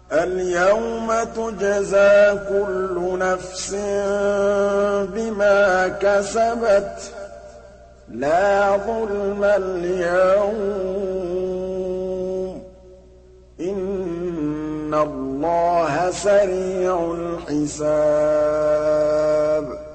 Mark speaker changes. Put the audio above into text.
Speaker 1: الْيَوْمَ تُجْزَىٰ كُلُّ نَفْسٍ بِمَا كَسَبَتْ ۚ لَا ظُلْمَ الْيَوْمَ ۚ إِنَّ اللَّهَ سَرِيعُ الْحِسَابِ